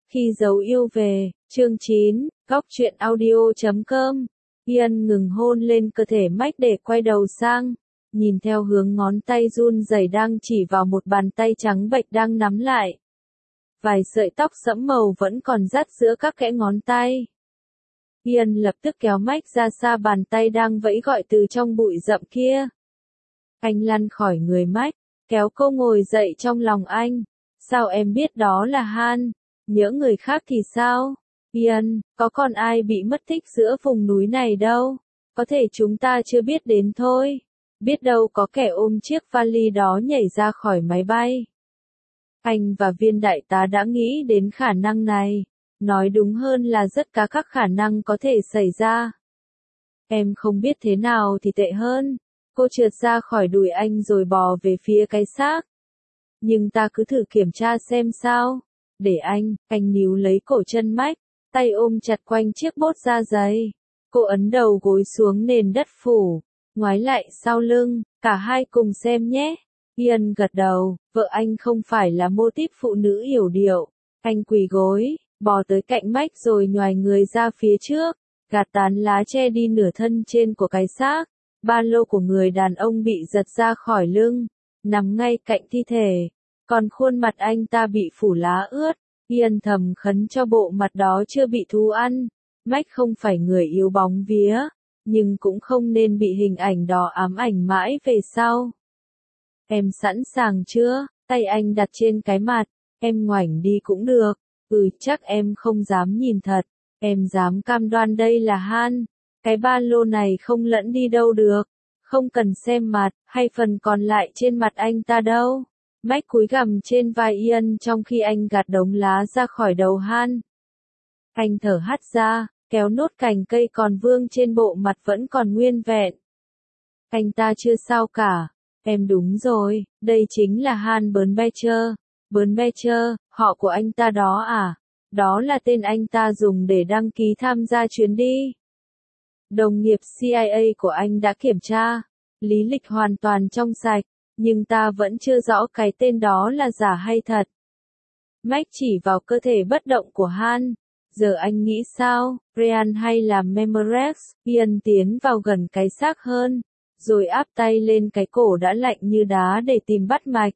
Khi dấu yêu về, chương 9, góc truyện audio.com. Ian ngừng hôn lên cơ thể Mike để quay đầu sang, nhìn theo hướng ngón tay run rẩy đang chỉ vào một bàn tay trắng bệch đang nắm lại. Vài sợi tóc sẫm màu vẫn còn dắt giữa các kẽ ngón tay. Ian lập tức kéo Mike ra xa bàn tay đang vẫy gọi từ trong bụi rậm kia. Anh lăn khỏi người Mike, kéo cô ngồi dậy trong lòng anh. Sao em biết đó là Han? Những người khác thì sao? Ian, có còn ai bị mất tích giữa vùng núi này đâu. Có thể chúng ta chưa biết đến thôi. Biết đâu có kẻ ôm chiếc vali đó nhảy ra khỏi máy bay. Anh và viên đại tá đã nghĩ đến khả năng này. Nói đúng hơn là rất các khả năng có thể xảy ra. Em không biết thế nào thì tệ hơn. Cô trượt ra khỏi đùi anh rồi bò về phía cái xác. Nhưng ta cứ thử kiểm tra xem sao. Để anh níu lấy cổ chân Mike, tay ôm chặt quanh chiếc bốt da dày. Cô ấn đầu gối xuống nền đất phủ, ngoái lại sau lưng, cả hai cùng xem nhé. Ian gật đầu, vợ anh không phải là mô típ phụ nữ yểu điệu. Anh quỳ gối, bò tới cạnh Mike rồi nhoài người ra phía trước, gạt tán lá che đi nửa thân trên của cái xác. Ba lô của người đàn ông bị giật ra khỏi lưng, nằm ngay cạnh thi thể. Còn khuôn mặt anh ta bị phủ lá ướt. Ian thầm khấn cho bộ mặt đó chưa bị thú ăn. Mike không phải người yếu bóng vía, nhưng cũng không nên bị hình ảnh đó ám ảnh mãi về sau. Em sẵn sàng chưa? Tay anh đặt trên cái mặt. Em ngoảnh đi cũng được. Chắc em không dám nhìn thật. Em dám cam đoan đây là Han. Cái ba lô này không lẫn đi đâu được. Không cần xem mặt, hay phần còn lại trên mặt anh ta đâu. Mike cúi gằm trên vai Ian trong khi anh gạt đống lá ra khỏi đầu Han. Anh thở hắt ra, kéo nốt cành cây còn vương trên bộ mặt vẫn còn nguyên vẹn. Anh ta chưa sao cả. Em đúng rồi, đây chính là Han Bernbecher. Bernbecher, họ của anh ta đó à? Đó là tên anh ta dùng để đăng ký tham gia chuyến đi. Đồng nghiệp CIA của anh đã kiểm tra. Lý lịch hoàn toàn trong sạch. Nhưng ta vẫn chưa rõ cái tên đó là giả hay thật. Mike chỉ vào cơ thể bất động của Han. Giờ anh nghĩ sao, Ryan hay là Memorex? Ian tiến vào gần cái xác hơn, rồi áp tay lên cái cổ đã lạnh như đá để tìm bắt mạch.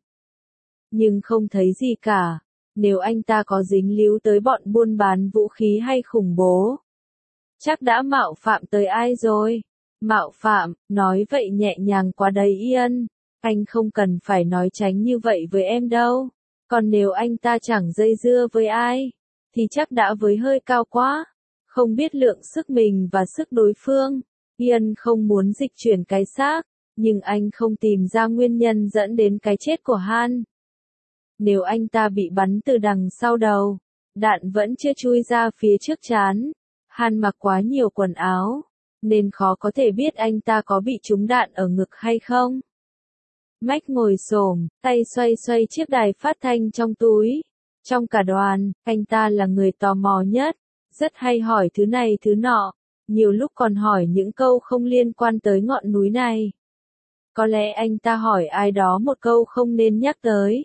Nhưng không thấy gì cả. Nếu anh ta có dính líu tới bọn buôn bán vũ khí hay khủng bố, chắc đã mạo phạm tới ai rồi. Mạo phạm, nói vậy nhẹ nhàng quá đấy Ian. Anh không cần phải nói tránh như vậy với em đâu. Còn nếu anh ta chẳng dây dưa với ai, thì chắc đã với hơi cao quá. Không biết lượng sức mình và sức đối phương. Ian không muốn dịch chuyển cái xác, nhưng anh không tìm ra nguyên nhân dẫn đến cái chết của Han. Nếu anh ta bị bắn từ đằng sau đầu, đạn vẫn chưa chui ra phía trước trán. Han mặc quá nhiều quần áo, nên khó có thể biết anh ta có bị trúng đạn ở ngực hay không. Mike ngồi xổm, tay xoay xoay chiếc đài phát thanh trong túi. Trong cả đoàn, anh ta là người tò mò nhất, rất hay hỏi thứ này thứ nọ, nhiều lúc còn hỏi những câu không liên quan tới ngọn núi này. Có lẽ anh ta hỏi ai đó một câu không nên nhắc tới.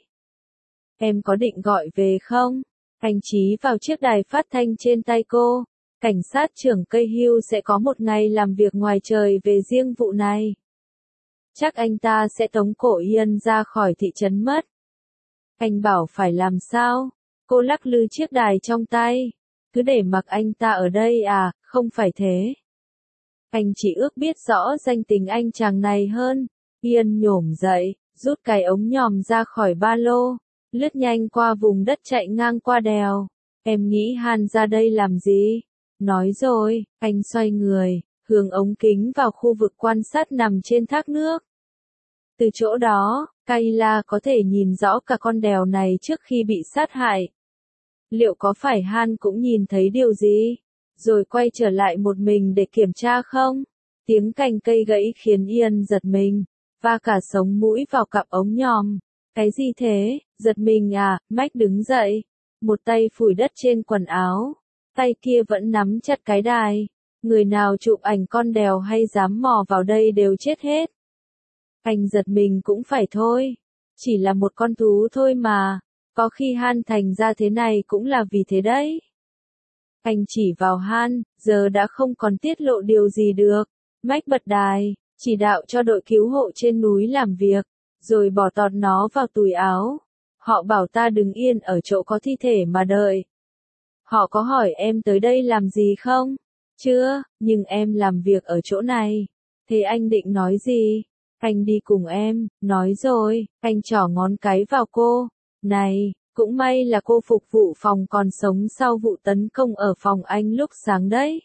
Em có định gọi về không? Anh chí vào chiếc đài phát thanh trên tay cô. Cảnh sát trưởng Cahill sẽ có một ngày làm việc ngoài trời về riêng vụ này. Chắc anh ta sẽ tống cổ Ian ra khỏi thị trấn mất. Anh bảo phải làm sao? Cô lắc lư chiếc đài trong tay. Cứ để mặc anh ta ở đây à, không phải thế. Anh chỉ ước biết rõ danh tính anh chàng này hơn. Ian nhổm dậy, rút cái ống nhòm ra khỏi ba lô, lướt nhanh qua vùng đất chạy ngang qua đèo. Em nghĩ Han ra đây làm gì? Nói rồi, anh xoay người, hướng ống kính vào khu vực quan sát nằm trên thác nước. Từ chỗ đó, Kayla có thể nhìn rõ cả con đèo này trước khi bị sát hại. Liệu có phải Han cũng nhìn thấy điều gì? Rồi quay trở lại một mình để kiểm tra không? Tiếng cành cây gãy khiến Ian giật mình, và cả sống mũi vào cặp ống nhòm. Cái gì thế? Giật mình à? Mike đứng dậy, một tay phủi đất trên quần áo, tay kia vẫn nắm chặt cái đài. Người nào chụp ảnh con đèo hay dám mò vào đây đều chết hết. Anh giật mình cũng phải thôi. Chỉ là một con thú thôi mà. Có khi Han thành ra thế này cũng là vì thế đấy. Anh chỉ vào Han, giờ đã không còn tiết lộ điều gì được. Mike bật đài, chỉ đạo cho đội cứu hộ trên núi làm việc, rồi bỏ tọt nó vào túi áo. Họ bảo ta đứng yên ở chỗ có thi thể mà đợi. Họ có hỏi em tới đây làm gì không? Chưa, nhưng em làm việc ở chỗ này. Thế anh định nói gì? Anh đi cùng em, nói rồi, anh trỏ ngón cái vào cô. Này, cũng may là cô phục vụ phòng còn sống sau vụ tấn công ở phòng anh lúc sáng đấy.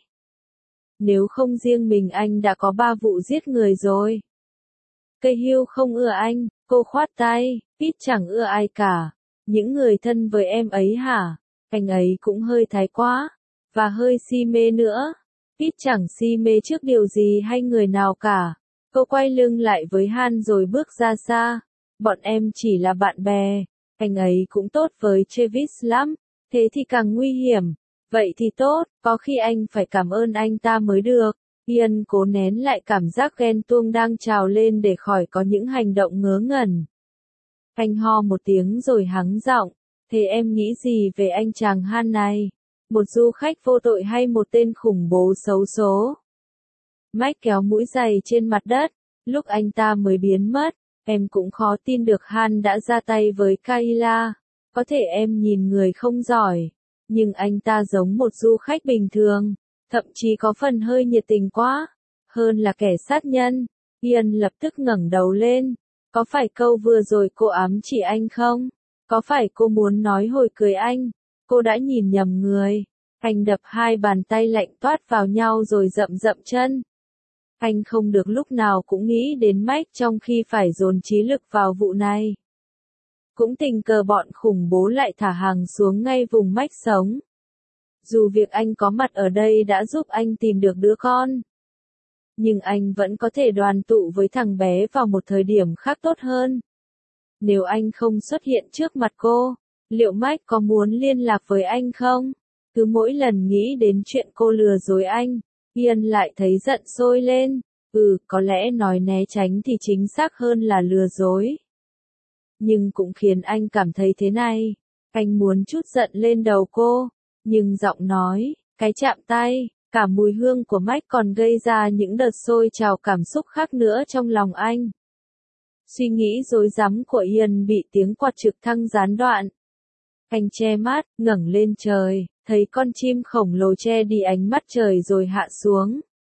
Nếu không riêng mình anh đã có 3 vụ giết người rồi. Cây Hill không ưa anh, cô khoát tay, Pete chẳng ưa ai cả. Những người thân với em ấy hả? Anh ấy cũng hơi thái quá, và hơi si mê nữa. Pete chẳng si mê trước điều gì hay người nào cả. Cô quay lưng lại với Han rồi bước ra xa. Bọn em chỉ là bạn bè. Anh ấy cũng tốt với Travis lắm. Thế thì càng nguy hiểm. Vậy thì tốt, có khi anh phải cảm ơn anh ta mới được. Ian cố nén lại cảm giác ghen tuông đang trào lên để khỏi có những hành động ngớ ngẩn. Anh ho một tiếng rồi hắng giọng. Thế em nghĩ gì về anh chàng Han này? Một du khách vô tội hay một tên khủng bố xấu số? Mike kéo mũi giày trên mặt đất. Lúc anh ta mới biến mất, em cũng khó tin được Han đã ra tay với Kayla. Có thể em nhìn người không giỏi, nhưng anh ta giống một du khách bình thường, thậm chí có phần hơi nhiệt tình quá, hơn là kẻ sát nhân. Ian lập tức ngẩng đầu lên. Có phải câu vừa rồi cô ám chỉ anh không? Có phải cô muốn nói hồi cưới anh? Cô đã nhìn nhầm người. Anh đập hai bàn tay lạnh toát vào nhau rồi dậm dậm chân. Anh không được lúc nào cũng nghĩ đến Mike trong khi phải dồn trí lực vào vụ này. Cũng tình cờ bọn khủng bố lại thả hàng xuống ngay vùng Mike sống. Dù việc anh có mặt ở đây đã giúp anh tìm được đứa con, nhưng anh vẫn có thể đoàn tụ với thằng bé vào một thời điểm khác tốt hơn. Nếu anh không xuất hiện trước mặt cô, liệu Mike có muốn liên lạc với anh không? Cứ mỗi lần nghĩ đến chuyện cô lừa dối anh, Ian lại thấy giận sôi lên. Có lẽ nói né tránh thì chính xác hơn là lừa dối. Nhưng cũng khiến anh cảm thấy thế này. Anh muốn trút giận lên đầu cô, nhưng giọng nói, cái chạm tay, cả mùi hương của Mike còn gây ra những đợt sôi trào cảm xúc khác nữa trong lòng anh. Suy nghĩ rối rắm của Ian bị tiếng quạt trực thăng gián đoạn. Anh che mắt, ngẩng lên trời, thấy con chim khổng lồ che đi ánh mắt trời rồi hạ xuống.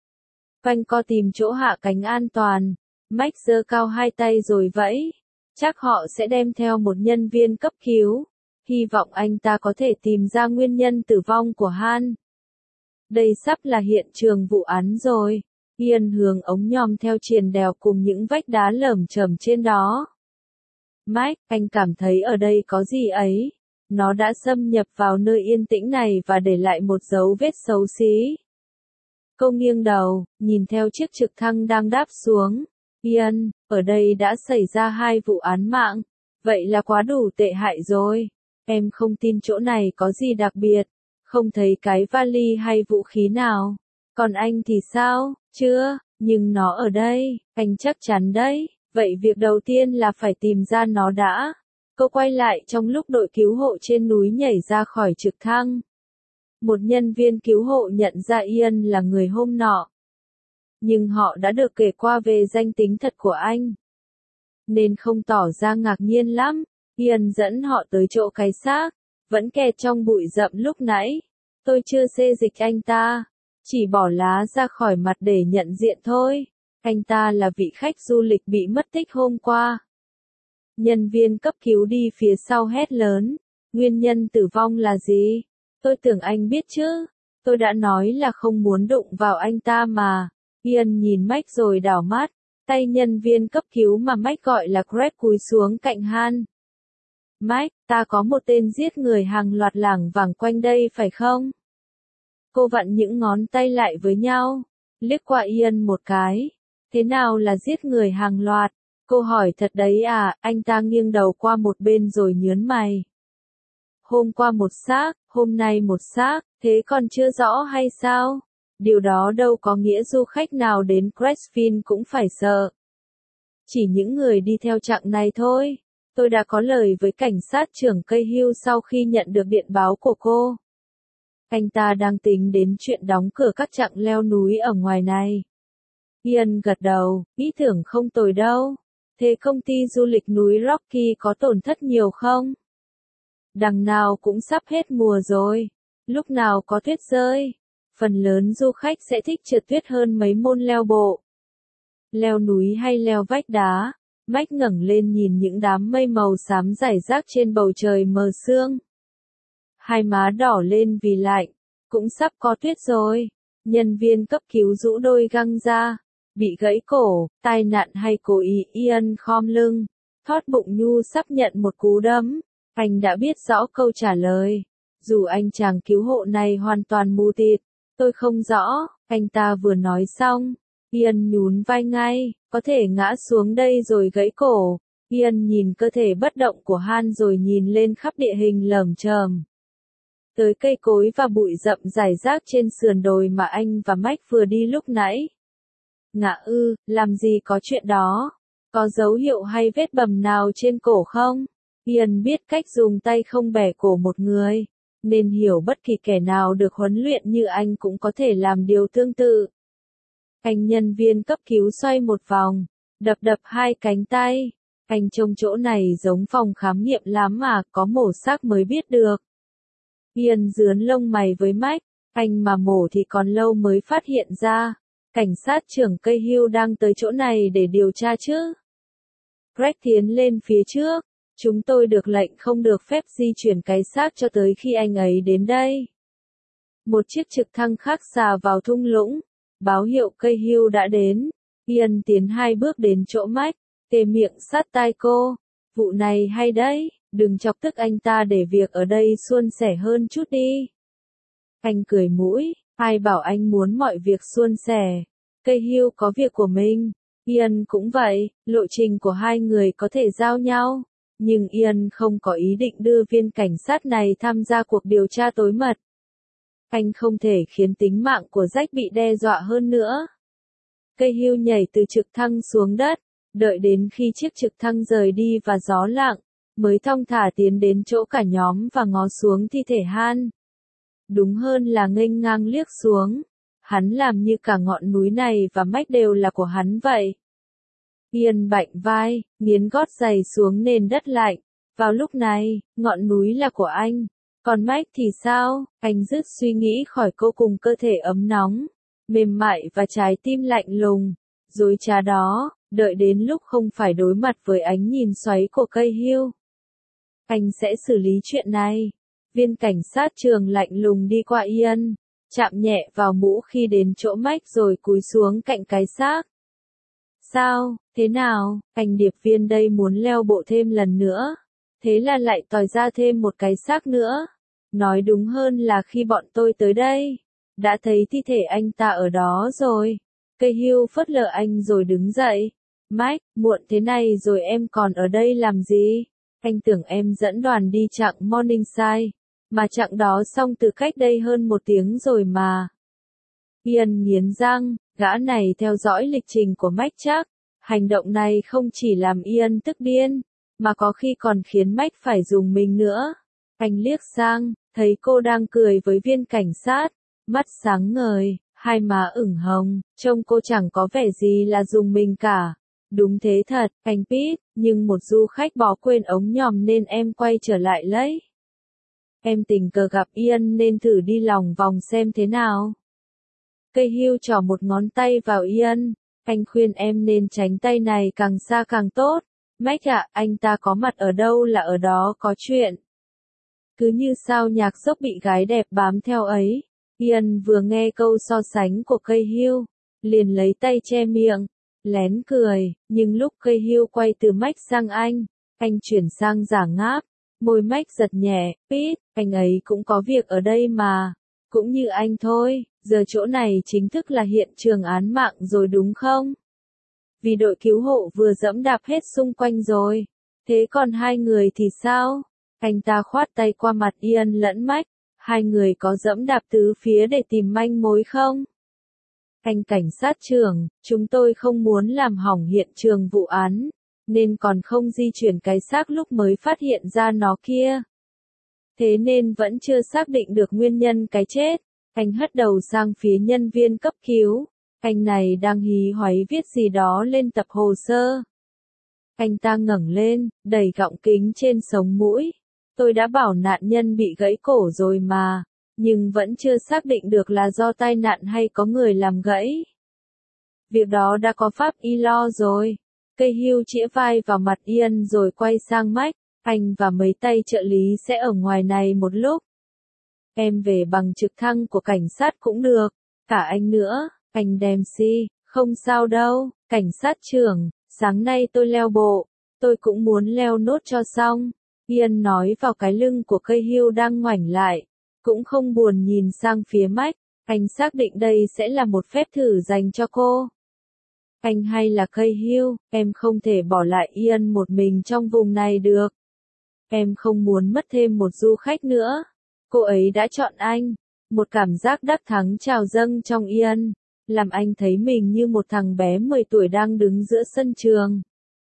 Quanh co tìm chỗ hạ cánh an toàn. Mike giơ cao hai tay rồi vẫy. Chắc họ sẽ đem theo một nhân viên cấp cứu. Hy vọng anh ta có thể tìm ra nguyên nhân tử vong của Han. Đây sắp là hiện trường vụ án rồi. Ian hướng ống nhòm theo triền đèo cùng những vách đá lởm chởm trên đó. Mike, anh cảm thấy ở đây có gì ấy. Nó đã xâm nhập vào nơi yên tĩnh này và để lại một dấu vết xấu xí. Cô nghiêng đầu, nhìn theo chiếc trực thăng đang đáp xuống. Ian, ở đây đã xảy ra 2 vụ án mạng. Vậy là quá đủ tệ hại rồi. Em không tin chỗ này có gì đặc biệt. Không thấy cái vali hay vũ khí nào. Còn anh thì sao? Chưa, nhưng nó ở đây, anh chắc chắn đấy. Vậy việc đầu tiên là phải tìm ra nó đã. Cô quay lại trong lúc đội cứu hộ trên núi nhảy ra khỏi trực thăng. Một nhân viên cứu hộ nhận ra Ian là người hôm nọ. Nhưng họ đã được kể qua về danh tính thật của anh, nên không tỏ ra ngạc nhiên lắm. Ian dẫn họ tới chỗ cái xác, vẫn kẹt trong bụi rậm lúc nãy. Tôi chưa xê dịch anh ta, chỉ bỏ lá ra khỏi mặt để nhận diện thôi. Anh ta là vị khách du lịch bị mất tích hôm qua. Nhân viên cấp cứu đi phía sau hét lớn. Nguyên nhân tử vong là gì? Tôi tưởng anh biết chứ. Tôi đã nói là không muốn đụng vào anh ta mà. Ian nhìn Mike rồi đảo mắt. Tay nhân viên cấp cứu mà Mike gọi là Greg cúi xuống cạnh Han. Mike, ta có một tên giết người hàng loạt lảng vảng quanh đây phải không? Cô vặn những ngón tay lại với nhau, liếc qua Ian một cái. Thế nào là giết người hàng loạt? Cô hỏi thật đấy à? Anh ta nghiêng đầu qua một bên rồi nhướng mày. Hôm qua một xác, hôm nay một xác, thế còn chưa rõ hay sao? Điều đó đâu có nghĩa du khách nào đến Crestfield cũng phải sợ. Chỉ những người đi theo chặng này thôi. Tôi đã có lời với cảnh sát trưởng Cahill sau khi nhận được điện báo của cô. Anh ta đang tính đến chuyện đóng cửa các chặng leo núi ở ngoài này. Ian gật đầu, ý tưởng không tồi đâu. Thế công ty du lịch núi Rocky có tổn thất nhiều không? Đằng nào cũng sắp hết mùa rồi. Lúc nào có tuyết rơi, phần lớn du khách sẽ thích trượt tuyết hơn mấy môn leo bộ. Leo núi hay leo vách đá? Mike ngẩng lên nhìn những đám mây màu xám rải rác trên bầu trời mờ sương. Hai má đỏ lên vì lạnh, cũng sắp có tuyết rồi. Nhân viên cấp cứu rũ đôi găng ra, bị gãy cổ, tai nạn hay cố ý. Ian khom lưng, thót bụng nhu sắp nhận một cú đấm. Anh đã biết rõ câu trả lời. Dù anh chàng cứu hộ này hoàn toàn mù tịt, tôi không rõ. Anh ta vừa nói xong, Ian nhún vai ngay, có thể ngã xuống đây rồi gãy cổ. Ian nhìn cơ thể bất động của Han rồi nhìn lên khắp địa hình lởm chởm. Tới cây cối và bụi rậm rải rác trên sườn đồi mà anh và Mike vừa đi lúc nãy. Ngã ư, làm gì có chuyện đó? Có dấu hiệu hay vết bầm nào trên cổ không? Ian biết cách dùng tay không bẻ cổ một người, nên hiểu bất kỳ kẻ nào được huấn luyện như anh cũng có thể làm điều tương tự. Anh nhân viên cấp cứu xoay một vòng, đập đập hai cánh tay. Anh trông chỗ này giống phòng khám nghiệm lắm mà, có mổ xác mới biết được. Ian rướn lông mày với Mike, anh mà mổ thì còn lâu mới phát hiện ra. Cảnh sát trưởng Cahill đang tới chỗ này để điều tra chứ. Greg tiến lên phía trước. Chúng tôi được lệnh không được phép di chuyển cái xác cho tới khi anh ấy đến đây. Một chiếc trực thăng khác xà vào thung lũng, báo hiệu Cahill đã đến. Ian tiến 2 bước đến chỗ Mike, kề miệng sát tai cô. Vụ này hay đấy, đừng chọc tức anh ta để việc ở đây suôn sẻ hơn chút đi. Anh cười mũi, ai bảo anh muốn mọi việc suôn sẻ. Cahill có việc của mình, Ian cũng vậy, lộ trình của hai người có thể giao nhau. Nhưng Ian không có ý định đưa viên cảnh sát này tham gia cuộc điều tra tối mật. Anh không thể khiến tính mạng của Jack bị đe dọa hơn nữa. Cahill nhảy từ trực thăng xuống đất, đợi đến khi chiếc trực thăng rời đi và gió lặng, mới thong thả tiến đến chỗ cả nhóm và ngó xuống thi thể Han. Đúng hơn là nghênh ngang liếc xuống. Hắn làm như cả ngọn núi này và Mike đều là của hắn vậy. Ian bạnh vai, nghiến gót giày xuống nền đất lạnh. Vào lúc này, ngọn núi là của anh. Còn Mike thì sao? Anh dứt suy nghĩ khỏi cô cùng cơ thể ấm nóng, mềm mại và trái tim lạnh lùng. Dối trá đó, đợi đến lúc không phải đối mặt với ánh nhìn xoáy của Cahill. Anh sẽ xử lý chuyện này. Viên cảnh sát trường lạnh lùng đi qua Ian, chạm nhẹ vào mũ khi đến chỗ Mike rồi cúi xuống cạnh cái xác. Sao, thế nào, anh điệp viên đây muốn leo bộ thêm lần nữa. Thế là lại tòi ra thêm một cái xác nữa. Nói đúng hơn là khi bọn tôi tới đây, đã thấy thi thể anh ta ở đó rồi. Cahill phớt lờ anh rồi đứng dậy. Mike, muộn thế này rồi em còn ở đây làm gì? Anh tưởng em dẫn đoàn đi chặng Morningside, mà chặng đó xong từ cách đây hơn 1 tiếng rồi mà. Ian nghiến răng, gã này theo dõi lịch trình của Mike chắc. Hành động này không chỉ làm Ian tức điên, mà có khi còn khiến Mike phải dùng mình nữa. Anh liếc sang, thấy cô đang cười với viên cảnh sát, mắt sáng ngời, hai má ửng hồng, trông cô chẳng có vẻ gì là dùng mình cả. Đúng thế thật, anh Pete, nhưng một du khách bỏ quên ống nhòm nên em quay trở lại lấy. Em tình cờ gặp Ian nên thử đi lòng vòng xem thế nào. Cahill trỏ một ngón tay vào Ian, anh khuyên em nên tránh tay này càng xa càng tốt. Mike ạ, anh ta có mặt ở đâu là ở đó có chuyện. Cứ như sao nhạc dốc bị gái đẹp bám theo ấy. Ian vừa nghe câu so sánh của Cahill, liền lấy tay che miệng, lén cười, nhưng lúc Cahill quay từ Mike sang anh chuyển sang giả ngáp, môi Mike giật nhẹ, Pete, anh ấy cũng có việc ở đây mà, cũng như anh thôi, giờ chỗ này chính thức là hiện trường án mạng rồi đúng không? Vì đội cứu hộ vừa dẫm đạp hết xung quanh rồi, thế còn hai người thì sao? Anh ta khoát tay qua mặt Ian lẫn Mike, hai người có dẫm đạp tứ phía để tìm manh mối không? Anh cảnh sát trưởng, chúng tôi không muốn làm hỏng hiện trường vụ án. nên còn không di chuyển cái xác lúc mới phát hiện ra nó kia. Thế nên vẫn chưa xác định được nguyên nhân cái chết. Anh hất đầu sang phía nhân viên cấp cứu. Anh này đang hí hoáy viết gì đó lên tập hồ sơ. Anh ta ngẩng lên, đẩy gọng kính trên sống mũi. Tôi đã bảo nạn nhân bị gãy cổ rồi mà, nhưng vẫn chưa xác định được là do tai nạn hay có người làm gãy. Việc đó đã có pháp y lo rồi. Cahill chĩa vai vào mặt Ian rồi quay sang Mike. Anh và mấy tay trợ lý sẽ ở ngoài này một lúc. Em về bằng trực thăng của cảnh sát cũng được. Cả anh nữa, anh Dempsey, không sao đâu, cảnh sát trưởng, sáng nay tôi leo bộ. Tôi cũng muốn leo nốt cho xong. Ian nói vào cái lưng của Cahill đang ngoảnh lại. Cũng không buồn nhìn sang phía Mike. Anh xác định đây sẽ là một phép thử dành cho cô. Anh hay là Cahill, em không thể bỏ lại Ian một mình trong vùng này được. Em không muốn mất thêm một du khách nữa. Cô ấy đã chọn anh. Một cảm giác đắc thắng trào dâng trong Ian, làm anh thấy mình như một thằng bé 10 tuổi đang đứng giữa sân trường.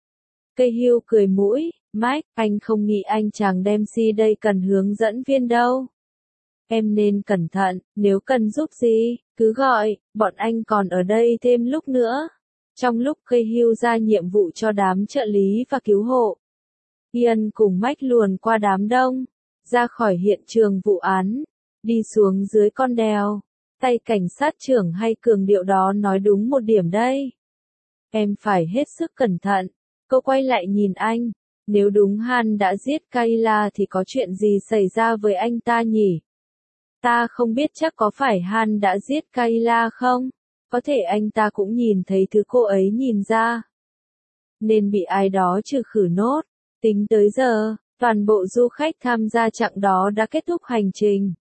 Cahill cười mũi, Mike, anh không nghĩ anh chàng Dempsey đây cần hướng dẫn viên đâu. Em nên cẩn thận, nếu cần giúp gì, cứ gọi, bọn anh còn ở đây thêm lúc nữa. Trong lúc Cahill ra nhiệm vụ cho đám trợ lý và cứu hộ, Ian cùng Mike luồn qua đám đông, ra khỏi hiện trường vụ án, đi xuống dưới con đèo. Tay cảnh sát trưởng hay cường điệu đó nói đúng một điểm đây. Em phải hết sức cẩn thận. Cô quay lại nhìn anh. Nếu đúng Han đã giết Kayla thì có chuyện gì xảy ra với anh ta nhỉ? Ta không biết chắc có phải Han đã giết Kayla không? Có thể anh ta cũng nhìn thấy thứ cô ấy nhìn ra. Nên bị ai đó trừ khử nốt. Tính tới giờ, toàn bộ du khách tham gia chặng đó đã kết thúc hành trình.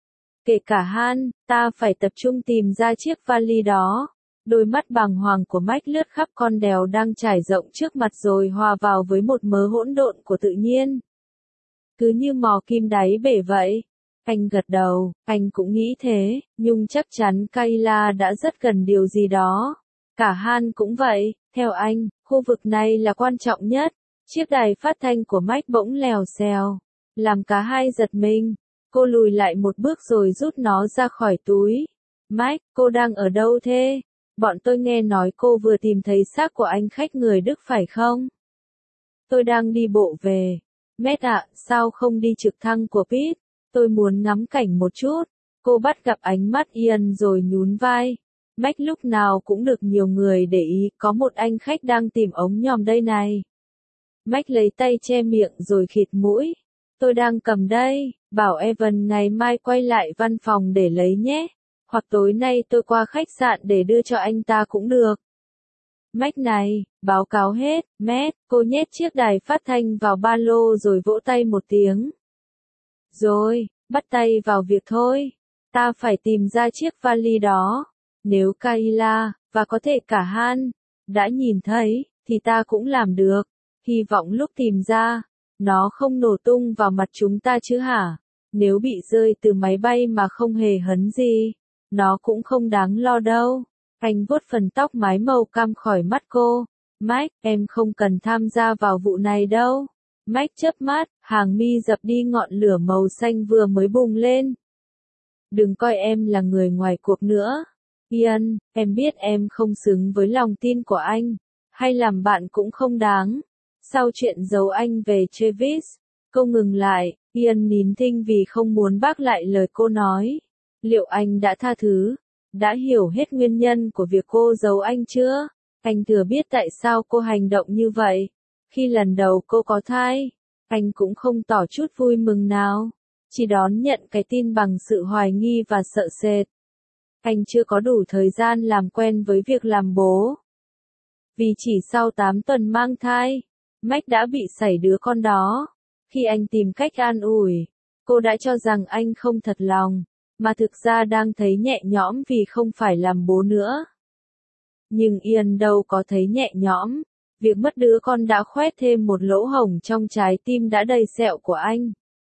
Kể cả Han, ta phải tập trung tìm ra chiếc vali đó. Đôi mắt bàng hoàng của Mike lướt khắp con đèo đang trải rộng trước mặt rồi hòa vào với một mớ hỗn độn của tự nhiên. Cứ như mò kim đáy bể vậy. Anh gật đầu, anh cũng nghĩ thế, nhưng chắc chắn Kayla đã rất gần điều gì đó. Cả Han cũng vậy, theo anh, khu vực này là quan trọng nhất. Chiếc đài phát thanh của Mike bỗng lèo xèo, làm cả hai giật mình. Cô lùi lại một bước rồi rút nó ra khỏi túi. Mike, cô đang ở đâu thế? Bọn tôi nghe nói cô vừa tìm thấy xác của anh khách người Đức phải không? Tôi đang đi bộ về. Matt ạ, sao không đi trực thăng của Pete? Tôi muốn ngắm cảnh một chút. Cô bắt gặp ánh mắt Ian rồi nhún vai. Mike lúc nào cũng được nhiều người để ý, có một anh khách đang tìm ống nhòm đây này. Mike lấy tay che miệng rồi khịt mũi. Tôi đang cầm đây, bảo Evan ngày mai quay lại văn phòng để lấy nhé. Hoặc tối nay tôi qua khách sạn để đưa cho anh ta cũng được. Mike này, báo cáo hết, Matt, cô nhét chiếc đài phát thanh vào ba lô rồi vỗ tay một tiếng. Rồi, bắt tay vào việc thôi. Ta phải tìm ra chiếc vali đó. Nếu Kayla, và có thể cả Han, đã nhìn thấy, thì ta cũng làm được. Hy vọng lúc tìm ra, nó không nổ tung vào mặt chúng ta chứ hả? Nếu bị rơi từ máy bay mà không hề hấn gì, nó cũng không đáng lo đâu. Anh vuốt phần tóc mái màu cam khỏi mắt cô. Mike, em không cần tham gia vào vụ này đâu. Mike chớp mắt, hàng mi dập đi ngọn lửa màu xanh vừa mới bùng lên. Đừng coi em là người ngoài cuộc nữa. Ian, em biết em không xứng với lòng tin của anh. Hay làm bạn cũng không đáng. Sau chuyện giấu anh về Travis, cô ngừng lại. Ian nín thinh vì không muốn bác lại lời cô nói. Liệu anh đã tha thứ? Đã hiểu hết nguyên nhân của việc cô giấu anh chưa? Anh thừa biết tại sao cô hành động như vậy. Khi lần đầu cô có thai, anh cũng không tỏ chút vui mừng nào. Chỉ đón nhận cái tin bằng sự hoài nghi và sợ sệt. Anh chưa có đủ thời gian làm quen với việc làm bố. Vì chỉ sau 8 tuần mang thai, Mike đã bị sảy đứa con đó. Khi anh tìm cách an ủi, cô đã cho rằng anh không thật lòng, mà thực ra đang thấy nhẹ nhõm vì không phải làm bố nữa. Nhưng Ian đâu có thấy nhẹ nhõm. Việc mất đứa con đã khoét thêm một lỗ hổng trong trái tim đã đầy sẹo của anh.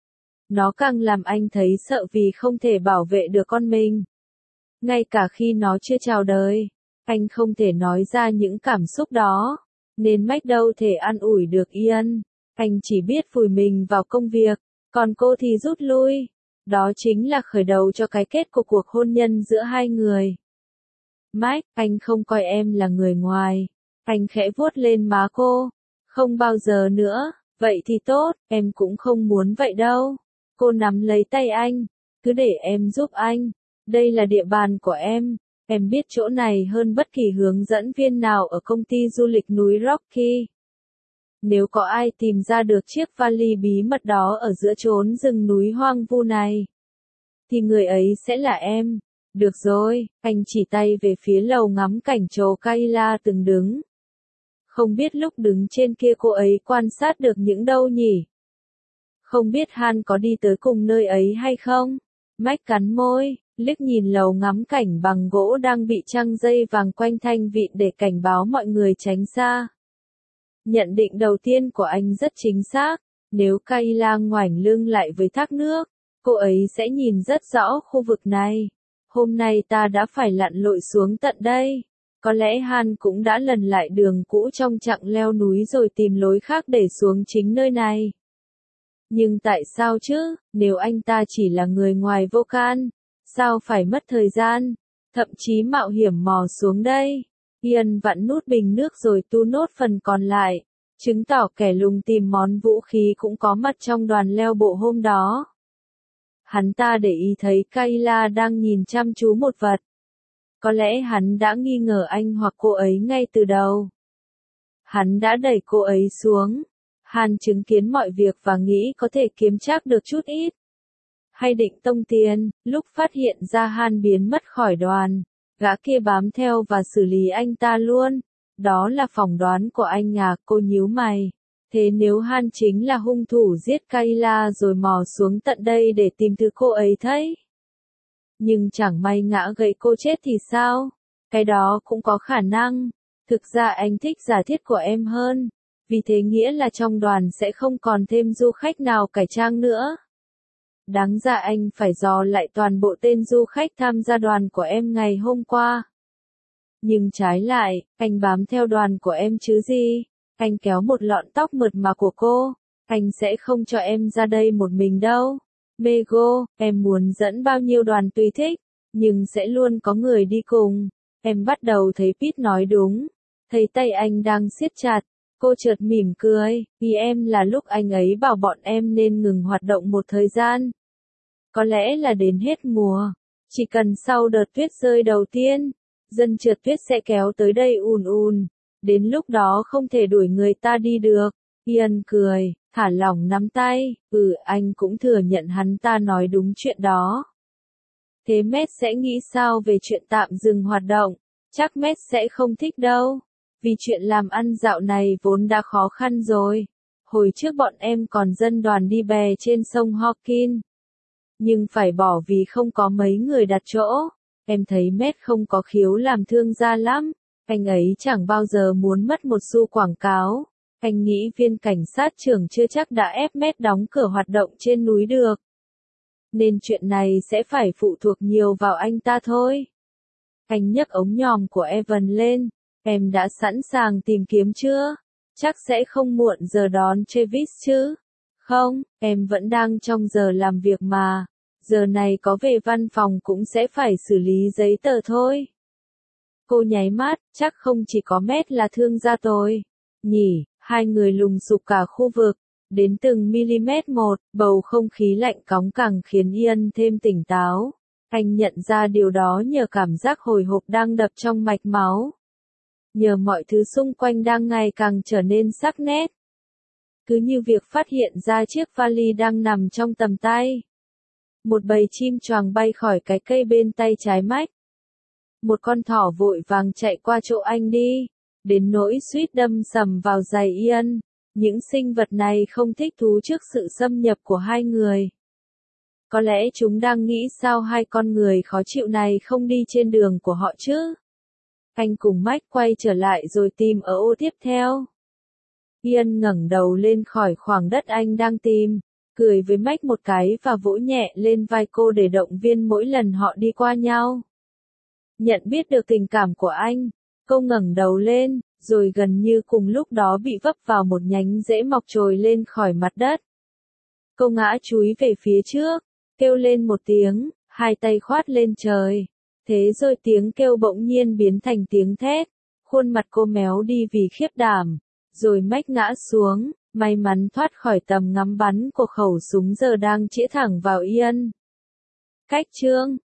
Nó càng làm anh thấy sợ vì không thể bảo vệ được con mình. Ngay cả khi nó chưa chào đời, anh không thể nói ra những cảm xúc đó. nên Mike đâu thể an ủi được Ian. Anh chỉ biết vùi mình vào công việc, còn cô thì rút lui. Đó chính là khởi đầu cho cái kết của cuộc hôn nhân giữa hai người. Mike, anh không coi em là người ngoài. Anh khẽ vuốt lên má cô. Không bao giờ nữa, vậy thì tốt, em cũng không muốn vậy đâu. Cô nắm lấy tay anh, cứ để em giúp anh. Đây là địa bàn của em biết chỗ này hơn bất kỳ hướng dẫn viên nào ở công ty du lịch núi Rocky. Nếu có ai tìm ra được chiếc vali bí mật đó ở giữa chốn rừng núi hoang vu này, thì người ấy sẽ là em. Được rồi, anh chỉ tay về phía lầu ngắm cảnh chỗ Kayla từng đứng. Không biết lúc đứng trên kia cô ấy quan sát được những đâu nhỉ? Không biết Han có đi tới cùng nơi ấy hay không? Mike cắn môi, liếc nhìn lầu ngắm cảnh bằng gỗ đang bị trăng dây vàng quanh thanh vịn để cảnh báo mọi người tránh xa. Nhận định đầu tiên của anh rất chính xác, nếu Kayla ngoảnh lưng lại với thác nước, cô ấy sẽ nhìn rất rõ khu vực này. Hôm nay ta đã phải lặn lội xuống tận đây. Có lẽ Han cũng đã lần lại đường cũ trong chặng leo núi rồi tìm lối khác để xuống chính nơi này. Nhưng tại sao chứ, nếu anh ta chỉ là người ngoài vô can, sao phải mất thời gian, thậm chí mạo hiểm mò xuống đây? Ian vặn nút bình nước rồi tu nốt phần còn lại, chứng tỏ kẻ lùng tìm món vũ khí cũng có mặt trong đoàn leo bộ hôm đó. Hắn ta để ý thấy Kayla đang nhìn chăm chú một vật. Có lẽ hắn đã nghi ngờ anh hoặc cô ấy ngay từ đầu. Hắn đã đẩy cô ấy xuống. Han chứng kiến mọi việc và nghĩ có thể kiếm trác được chút ít. Hay định tông tiền, lúc phát hiện ra Han biến mất khỏi đoàn, gã kia bám theo và xử lý anh ta luôn. Đó là phỏng đoán của anh à, cô nhíu mày. Thế nếu Han chính là hung thủ giết Kayla rồi mò xuống tận đây để tìm thứ cô ấy thấy? Nhưng chẳng may ngã gậy cô chết thì sao? Cái đó cũng có khả năng. Thực ra anh thích giả thiết của em hơn. Vì thế nghĩa là trong đoàn sẽ không còn thêm du khách nào cải trang nữa. Đáng ra anh phải dò lại toàn bộ tên du khách tham gia đoàn của em ngày hôm qua. Nhưng trái lại, anh bám theo đoàn của em chứ gì. Anh kéo một lọn tóc mượt mà của cô. Anh sẽ không cho em ra đây một mình đâu. Mego, em muốn dẫn bao nhiêu đoàn tùy thích, nhưng sẽ luôn có người đi cùng. Em bắt đầu thấy Pete nói đúng. Thấy tay anh đang siết chặt, cô chợt mỉm cười, vì em là lúc anh ấy bảo bọn em nên ngừng hoạt động một thời gian. Có lẽ là đến hết mùa. Chỉ cần sau đợt tuyết rơi đầu tiên, dân trượt tuyết sẽ kéo tới đây ùn ùn. Đến lúc đó không thể đuổi người ta đi được. Ian cười, thả lỏng nắm tay, anh cũng thừa nhận hắn ta nói đúng chuyện đó. Thế Matt sẽ nghĩ sao về chuyện tạm dừng hoạt động? Chắc Matt sẽ không thích đâu. Vì chuyện làm ăn dạo này vốn đã khó khăn rồi. Hồi trước bọn em còn dân đoàn đi bè trên sông Hawkin. Nhưng phải bỏ vì không có mấy người đặt chỗ. Em thấy Matt không có khiếu làm thương gia lắm. Anh ấy chẳng bao giờ muốn mất một xu quảng cáo. Anh nghĩ viên cảnh sát trưởng chưa chắc đã ép Matt đóng cửa hoạt động trên núi được. Nên chuyện này sẽ phải phụ thuộc nhiều vào anh ta thôi. Anh nhấc ống nhòm của Evan lên. Em đã sẵn sàng tìm kiếm chưa? Chắc sẽ không muộn giờ đón Travis chứ? Không, em vẫn đang trong giờ làm việc mà. Giờ này có về văn phòng cũng sẽ phải xử lý giấy tờ thôi. Cô nháy mắt, chắc không chỉ có Matt là thương gia tôi. Nhỉ, hai người lùng sục cả khu vực. Đến từng mm một, bầu không khí lạnh cóng càng khiến Ian thêm tỉnh táo. Anh nhận ra điều đó nhờ cảm giác hồi hộp đang đập trong mạch máu. Nhờ mọi thứ xung quanh đang ngày càng trở nên sắc nét. Cứ như việc phát hiện ra chiếc vali đang nằm trong tầm tay. Một bầy chim choàng bay khỏi cái cây bên tay trái Mike. Một con thỏ vội vàng chạy qua chỗ anh đi. Đến nỗi suýt đâm sầm vào giày Ian. Những sinh vật này không thích thú trước sự xâm nhập của hai người. Có lẽ chúng đang nghĩ sao hai con người khó chịu này không đi trên đường của họ chứ. Anh cùng Mike quay trở lại rồi tìm ở ô tiếp theo. Ian ngẩng đầu lên khỏi khoảng đất anh đang tìm, cười với Mike một cái và vỗ nhẹ lên vai cô để động viên mỗi lần họ đi qua nhau. Nhận biết được tình cảm của anh, cô ngẩng đầu lên, rồi gần như cùng lúc đó bị vấp vào một nhánh rễ mọc trồi lên khỏi mặt đất. Cô ngã chúi về phía trước, kêu lên một tiếng, hai tay khoát lên trời. Thế rồi tiếng kêu bỗng nhiên biến thành tiếng thét, khuôn mặt cô méo đi vì khiếp đảm, rồi mách ngã xuống, may mắn thoát khỏi tầm ngắm bắn của khẩu súng giờ đang chĩa thẳng vào Ian. Cách chương